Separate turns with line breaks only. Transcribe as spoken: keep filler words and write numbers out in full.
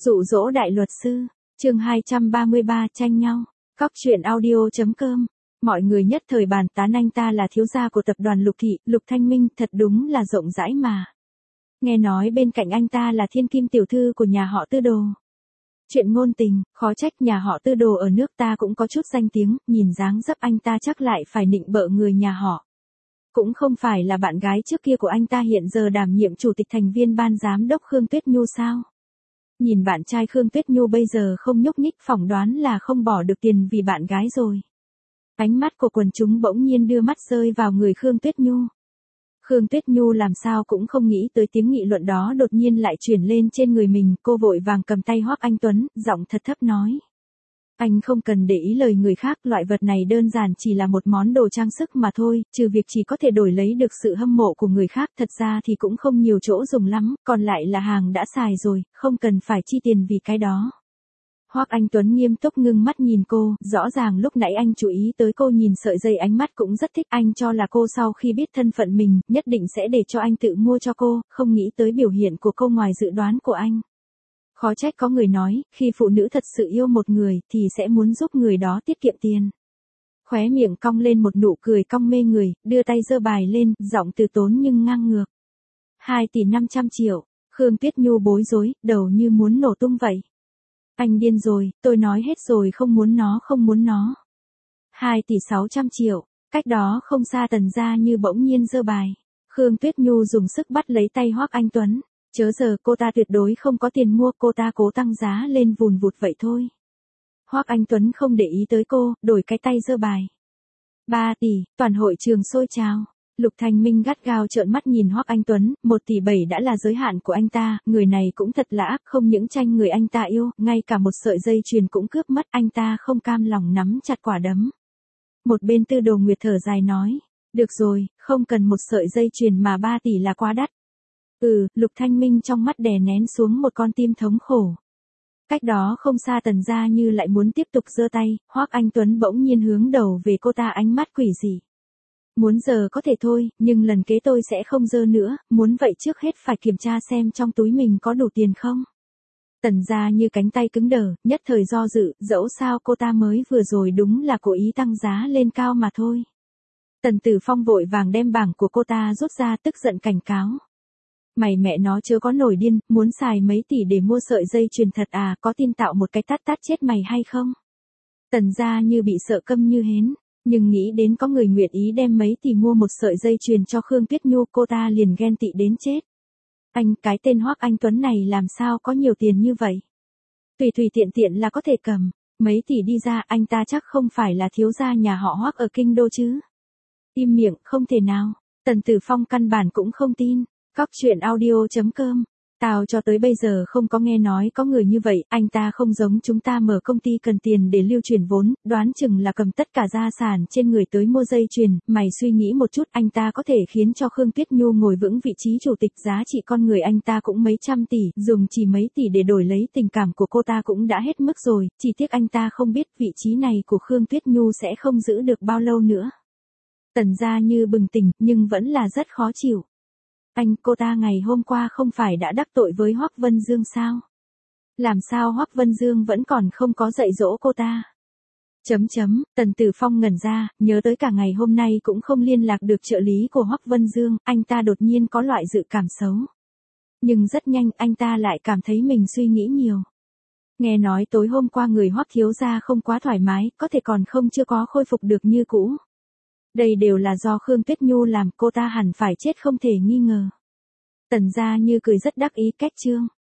Dụ dỗ đại luật sư, chương hai trăm ba mươi ba tranh nhau, Cóc truyện audio.com. Mọi người nhất thời bàn tán anh ta là thiếu gia của tập đoàn Lục Thị, Lục Thanh Minh, thật đúng là rộng rãi mà. Nghe nói bên cạnh anh ta là thiên kim tiểu thư của nhà họ Tư Đồ. Chuyện ngôn tình, khó trách nhà họ Tư Đồ ở nước ta cũng có chút danh tiếng, nhìn dáng dấp anh ta chắc lại phải nịnh bợ người nhà họ. Cũng không phải là bạn gái trước kia của anh ta hiện giờ đảm nhiệm chủ tịch thành viên ban giám đốc Khương Tuyết Nhu sao? Nhìn bạn trai Khương Tuyết Nhu bây giờ không nhúc nhích, phỏng đoán là không bỏ được tiền vì bạn gái rồi. Ánh mắt của quần chúng bỗng nhiên đưa mắt rơi vào người Khương Tuyết Nhu. Khương Tuyết Nhu làm sao cũng không nghĩ tới tiếng nghị luận đó đột nhiên lại chuyển lên trên người mình, cô vội vàng cầm tay Hoắc Anh Tuấn, giọng thật thấp nói. Anh không cần để ý lời người khác, loại vật này đơn giản chỉ là một món đồ trang sức mà thôi, trừ việc chỉ có thể đổi lấy được sự hâm mộ của người khác, thật ra thì cũng không nhiều chỗ dùng lắm, còn lại là hàng đã xài rồi, không cần phải chi tiền vì cái đó. Hoắc Anh Tuấn nghiêm túc ngưng mắt nhìn cô, rõ ràng lúc nãy anh chú ý tới cô nhìn sợi dây, ánh mắt cũng rất thích, anh cho là cô sau khi biết thân phận mình, nhất định sẽ để cho anh tự mua cho cô, không nghĩ tới biểu hiện của cô ngoài dự đoán của anh. Khó trách có người nói, khi phụ nữ thật sự yêu một người, thì sẽ muốn giúp người đó tiết kiệm tiền. Khóe miệng cong lên một nụ cười cong mê người, đưa tay giơ bài lên, giọng từ tốn nhưng ngang ngược. Hai tỷ năm trăm triệu, Khương Tuyết Nhu bối rối, đầu như muốn nổ tung vậy. Anh điên rồi, tôi nói hết rồi, không muốn nó, không muốn nó. Hai tỷ sáu trăm triệu, cách đó không xa Tần Gia Như bỗng nhiên giơ bài. Khương Tuyết Nhu dùng sức bắt lấy tay Hoắc Anh Tuấn. Chớ giờ, cô ta tuyệt đối không có tiền mua, cô ta cố tăng giá lên vùn vụt vậy thôi. Hoắc Anh Tuấn không để ý tới cô, đổi cái tay giơ bài. Ba tỷ, toàn hội trường sôi trào. Lục Thanh Minh gắt gao trợn mắt nhìn Hoắc Anh Tuấn, một tỷ bảy đã là giới hạn của anh ta, người này cũng thật là ác, không những tranh người anh ta yêu, ngay cả một sợi dây chuyền cũng cướp mất, anh ta không cam lòng nắm chặt quả đấm. Một bên Tư Đồ Nguyệt thở dài nói, được rồi, không cần một sợi dây chuyền mà ba tỷ là quá đắt. Ừ, Lục Thanh Minh trong mắt đè nén xuống một con tim thống khổ. Cách đó không xa Tần Gia Như lại muốn tiếp tục giơ tay, Hoắc Anh Tuấn bỗng nhiên hướng đầu về cô ta, ánh mắt quỷ dị. Muốn giờ có thể thôi, nhưng lần kế tôi sẽ không giơ nữa, muốn vậy trước hết phải kiểm tra xem trong túi mình có đủ tiền không. Tần Gia Như cánh tay cứng đờ, nhất thời do dự, dẫu sao cô ta mới vừa rồi đúng là cố ý tăng giá lên cao mà thôi. Tần Tử Phong vội vàng đem bảng của cô ta rút ra, tức giận cảnh cáo. Mày mẹ nó chớ có nổi điên, muốn xài mấy tỷ để mua sợi dây chuyền thật à, có tin tạo một cái tát tát chết mày hay không? Tần Gia Như bị sợ câm như hến, nhưng nghĩ đến có người nguyện ý đem mấy tỷ mua một sợi dây chuyền cho Khương Tuyết Nhu, cô ta liền ghen tị đến chết. Anh, cái tên Hoắc Anh Tuấn này làm sao có nhiều tiền như vậy? Tùy tùy tiện tiện là có thể cầm, mấy tỷ đi ra, anh ta chắc không phải là thiếu gia nhà họ Hoắc ở kinh đô chứ? Im miệng, không thể nào. Tần Tử Phong căn bản cũng không tin. Cóc truyện audio.com. Tao cho tới bây giờ không có nghe nói có người như vậy, anh ta không giống chúng ta mở công ty cần tiền để lưu chuyển vốn, đoán chừng là cầm tất cả gia sản trên người tới mua dây chuyền, mày suy nghĩ một chút, anh ta có thể khiến cho Khương Tuyết Nhu ngồi vững vị trí chủ tịch, giá trị con người anh ta cũng mấy trăm tỷ, dùng chỉ mấy tỷ để đổi lấy tình cảm của cô ta cũng đã hết mức rồi, chỉ tiếc anh ta không biết vị trí này của Khương Tuyết Nhu sẽ không giữ được bao lâu nữa. Tần Gia Như bừng tỉnh, nhưng vẫn là rất khó chịu. Anh, cô ta ngày hôm qua không phải đã đắc tội với Hoắc Vân Dương sao? Làm sao Hoắc Vân Dương vẫn còn không có dạy dỗ cô ta? Chấm chấm, Tần Tử Phong ngẩn ra, nhớ tới cả ngày hôm nay cũng không liên lạc được trợ lý của Hoắc Vân Dương, anh ta đột nhiên có loại dự cảm xấu. Nhưng rất nhanh anh ta lại cảm thấy mình suy nghĩ nhiều. Nghe nói tối hôm qua người Hoắc thiếu gia không quá thoải mái, có thể còn không chưa có khôi phục được như cũ. Đây đều là do Khương Tuyết Nhu làm, cô ta hẳn phải chết không thể nghi ngờ. Tần Gia Như cười rất đắc ý, kết chương.